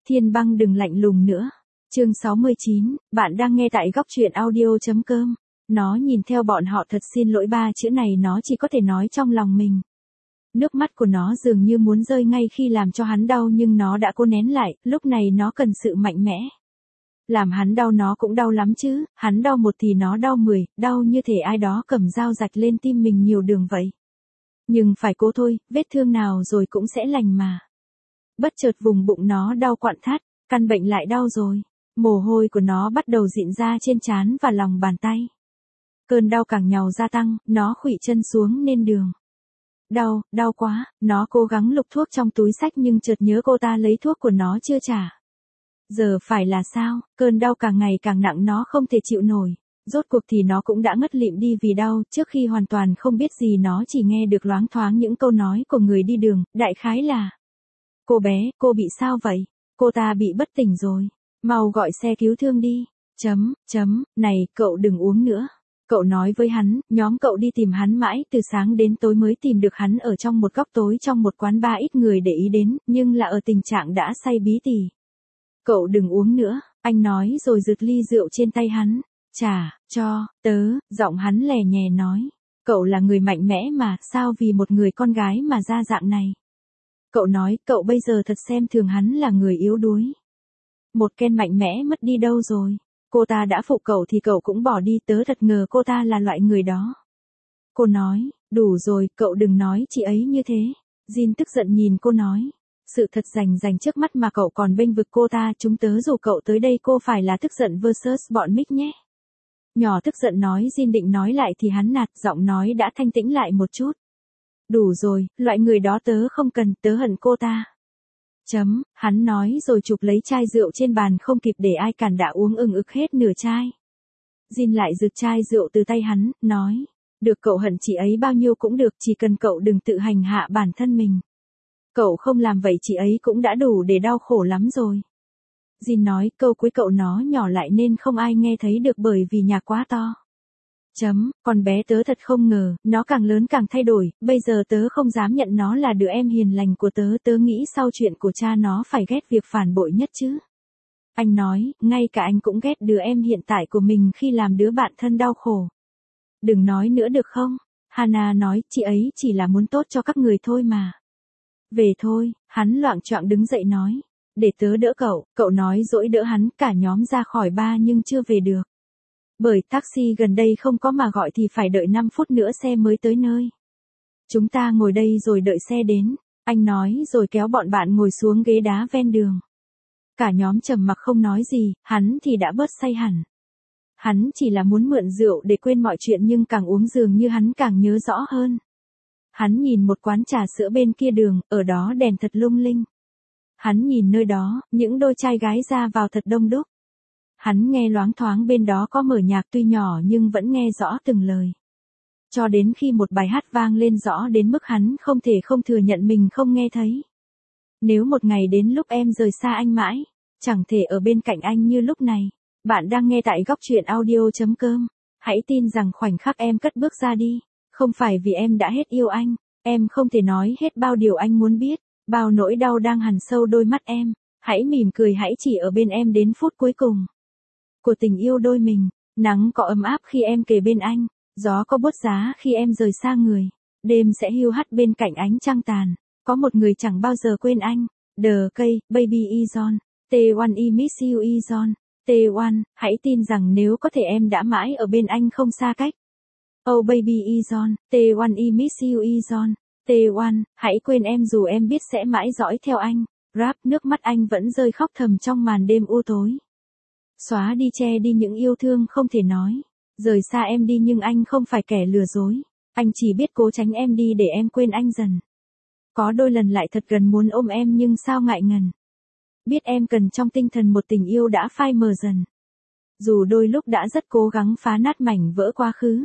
Thiên băng đừng lạnh lùng nữa. Chương 69, bạn đang nghe tại góc truyện audio.com. Nó nhìn theo bọn họ thật xin lỗi ba chữ này nó chỉ có thể nói trong lòng mình. Nước mắt của nó dường như muốn rơi ngay khi làm cho hắn đau nhưng nó đã cố nén lại, lúc này nó cần sự mạnh mẽ. Làm hắn đau nó cũng đau lắm chứ, hắn đau một thì nó đau 10, đau như thể ai đó cầm dao rạch lên tim mình nhiều đường vậy. Nhưng phải cố thôi, vết thương nào rồi cũng sẽ lành mà. Bất chợt vùng bụng nó đau quặn thắt, căn bệnh lại đau rồi. Mồ hôi của nó bắt đầu rịn ra trên trán và lòng bàn tay. Cơn đau càng nhàu gia tăng, nó khuỵu chân xuống nên đường. Đau quá, nó cố gắng lục thuốc trong túi xách nhưng chợt nhớ cô ta lấy thuốc của nó chưa trả. Giờ phải là sao, cơn đau càng ngày càng nặng nó không thể chịu nổi. Rốt cuộc thì nó cũng đã ngất lịm đi vì đau, trước khi hoàn toàn không biết gì nó chỉ nghe được loáng thoáng những câu nói của người đi đường, đại khái là: cô bé, cô bị sao vậy? Cô ta bị bất tỉnh rồi. Mau gọi xe cứu thương đi. Này, cậu đừng uống nữa. Cậu nói với hắn, nhóm cậu đi tìm hắn mãi, từ sáng đến tối mới tìm được hắn ở trong một góc tối trong một quán bar ít người để ý đến, nhưng là ở tình trạng đã say bí tỉ. Cậu đừng uống nữa, anh nói rồi giật ly rượu trên tay hắn. Trả, cho, tớ, giọng hắn lè nhè nói. Cậu là người mạnh mẽ mà, sao vì một người con gái mà ra dạng này? Cậu nói, cậu bây giờ thật xem thường hắn là người yếu đuối. Một Ken mạnh mẽ mất đi đâu rồi? Cô ta đã phụ cậu thì cậu cũng bỏ đi, tớ thật ngờ cô ta là loại người đó. Cô nói, đủ rồi, cậu đừng nói chị ấy như thế. Jin tức giận nhìn cô nói. Sự thật rành trước mắt mà cậu còn bênh vực cô ta, chúng tớ rủ cậu tới đây cô phải là tức giận versus bọn Mick nhé. Nhỏ tức giận nói. Jin định nói lại thì hắn nạt, giọng nói đã thanh tĩnh lại một chút. Đủ rồi, loại người đó tớ không cần, tớ hận cô ta. Hắn nói rồi chụp lấy chai rượu trên bàn không kịp để ai cản đã uống ực hết nửa chai. Jin lại giật chai rượu từ tay hắn, nói. Được, cậu hận chị ấy bao nhiêu cũng được, chỉ cần cậu đừng tự hành hạ bản thân mình. Cậu không làm vậy chị ấy cũng đã đủ để đau khổ lắm rồi. Jin nói, câu cuối cậu nó nhỏ lại nên không ai nghe thấy được bởi vì nhà quá to. Con bé tớ thật không ngờ, nó càng lớn càng thay đổi, bây giờ tớ không dám nhận nó là đứa em hiền lành của tớ, tớ nghĩ sau chuyện của cha nó phải ghét việc phản bội nhất chứ. Anh nói, ngay cả anh cũng ghét đứa em hiện tại của mình khi làm đứa bạn thân đau khổ. Đừng nói nữa được không? Hana nói, chị ấy chỉ là muốn tốt cho các người thôi mà. Về thôi, hắn loạng choạng đứng dậy nói. Để tớ đỡ cậu nói dỗi đỡ hắn, cả nhóm ra khỏi bar nhưng chưa về được. Bởi taxi gần đây không có mà gọi thì phải đợi 5 phút nữa xe mới tới nơi. Chúng ta ngồi đây rồi đợi xe đến, anh nói rồi kéo bọn bạn ngồi xuống ghế đá ven đường. Cả nhóm trầm mặc không nói gì, hắn thì đã bớt say hẳn. Hắn chỉ là muốn mượn rượu để quên mọi chuyện nhưng càng uống dường như hắn càng nhớ rõ hơn. Hắn nhìn một quán trà sữa bên kia đường, ở đó đèn thật lung linh. Hắn nhìn nơi đó, những đôi trai gái ra vào thật đông đúc. Hắn nghe loáng thoáng bên đó có mở nhạc tuy nhỏ nhưng vẫn nghe rõ từng lời. Cho đến khi một bài hát vang lên rõ đến mức hắn không thể không thừa nhận mình không nghe thấy. Nếu một ngày đến lúc em rời xa anh mãi, chẳng thể ở bên cạnh anh như lúc này. Bạn đang nghe tại góc truyện audio.com. Hãy tin rằng khoảnh khắc em cất bước ra đi, không phải vì em đã hết yêu anh, em không thể nói hết bao điều anh muốn biết, bao nỗi đau đang hằn sâu đôi mắt em. Hãy mỉm cười, hãy chỉ ở bên em đến phút cuối cùng của tình yêu đôi mình. Nắng có ấm áp khi em kề bên anh, gió có buốt giá khi em rời xa người, đêm sẽ hiu hắt bên cạnh ánh trăng tàn. Có một người chẳng bao giờ quên anh. The Kay, Baby Izon. T1 I miss you Izon. T1, hãy tin rằng nếu có thể em đã mãi ở bên anh không xa cách. Oh baby Izon. T1 I miss you Izon. T1, hãy quên em dù em biết sẽ mãi dõi theo anh. Rap, nước mắt anh vẫn rơi khóc thầm trong màn đêm u tối. Xóa đi che đi những yêu thương không thể nói. Rời xa em đi nhưng anh không phải kẻ lừa dối. Anh chỉ biết cố tránh em đi để em quên anh dần. Có đôi lần lại thật gần muốn ôm em nhưng sao ngại ngần. Biết em cần trong tinh thần một tình yêu đã phai mờ dần. Dù đôi lúc đã rất cố gắng phá nát mảnh vỡ quá khứ.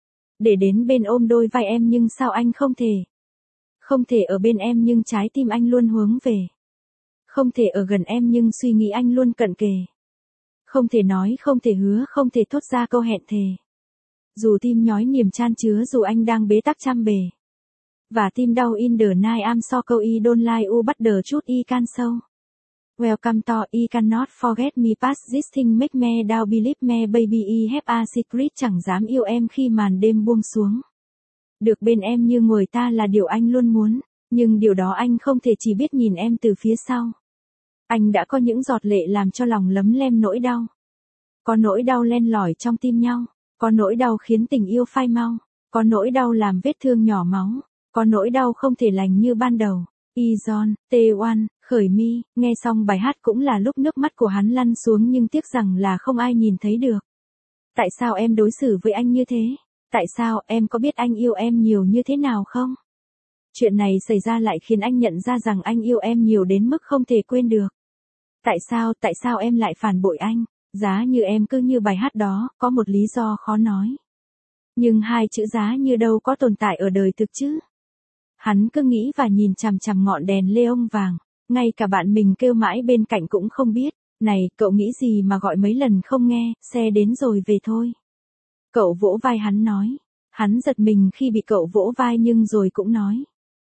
Để đến bên ôm đôi vai em nhưng sao anh không thể. Không thể ở bên em nhưng trái tim anh luôn hướng về. Không thể ở gần em nhưng suy nghĩ anh luôn cận kề. Không thể nói, không thể hứa, không thể thốt ra câu hẹn thề. Dù tim nhói niềm chan chứa, dù anh đang bế tắc trăm bề. Và tim đau in the night am so câu y don't lie u bắt đờ chút y can sâu. Welcome to I cannot forget me past this thing make me down believe me baby I have a secret chẳng dám yêu em khi màn đêm buông xuống. Được bên em như người ta là điều anh luôn muốn, nhưng điều đó anh không thể chỉ biết nhìn em từ phía sau. Anh đã có những giọt lệ làm cho lòng lấm lem nỗi đau. Có nỗi đau len lỏi trong tim nhau, có nỗi đau khiến tình yêu phai mau, có nỗi đau làm vết thương nhỏ máu, có nỗi đau không thể lành như ban đầu. Ijon, T1, khởi mi, nghe xong bài hát cũng là lúc nước mắt của hắn lăn xuống nhưng tiếc rằng là không ai nhìn thấy được. Tại sao em đối xử với anh như thế? Tại sao em có biết anh yêu em nhiều như thế nào không? Chuyện này xảy ra lại khiến anh nhận ra rằng anh yêu em nhiều đến mức không thể quên được. Tại sao em lại phản bội anh? Giá như em cứ như bài hát đó, có một lý do khó nói. Nhưng hai chữ giá như đâu có tồn tại ở đời thực chứ? Hắn cứ nghĩ và nhìn chằm chằm ngọn đèn neon vàng, ngay cả bạn mình kêu mãi bên cạnh cũng không biết, này, cậu nghĩ gì mà gọi mấy lần không nghe, xe đến rồi về thôi. Cậu vỗ vai hắn nói, hắn giật mình khi bị cậu vỗ vai nhưng rồi cũng nói.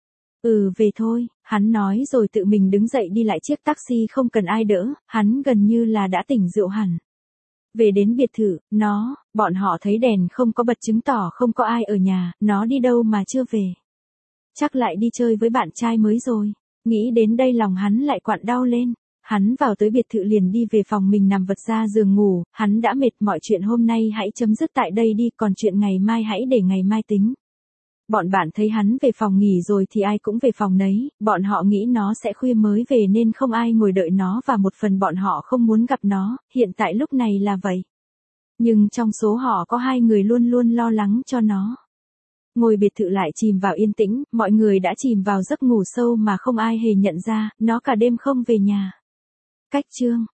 Về thôi, hắn nói rồi tự mình đứng dậy đi lại chiếc taxi không cần ai đỡ, hắn gần như là đã tỉnh rượu hẳn. Về đến biệt thự, bọn họ thấy đèn không có bật chứng tỏ không có ai ở nhà, nó đi đâu mà chưa về. Chắc lại đi chơi với bạn trai mới rồi. Nghĩ đến đây lòng hắn lại quặn đau lên. Hắn vào tới biệt thự liền đi về phòng mình nằm vật ra giường ngủ, hắn đã mệt, mọi chuyện hôm nay hãy chấm dứt tại đây đi, còn chuyện ngày mai hãy để ngày mai tính. Bọn bạn thấy hắn về phòng nghỉ rồi thì ai cũng về phòng nấy, bọn họ nghĩ nó sẽ khuya mới về nên không ai ngồi đợi nó và một phần bọn họ không muốn gặp nó, hiện tại lúc này là vậy. Nhưng trong số họ có 2 người luôn luôn lo lắng cho nó. Ngôi biệt thự lại chìm vào yên tĩnh, mọi người đã chìm vào giấc ngủ sâu mà không ai hề nhận ra, nó cả đêm không về nhà. Cách chương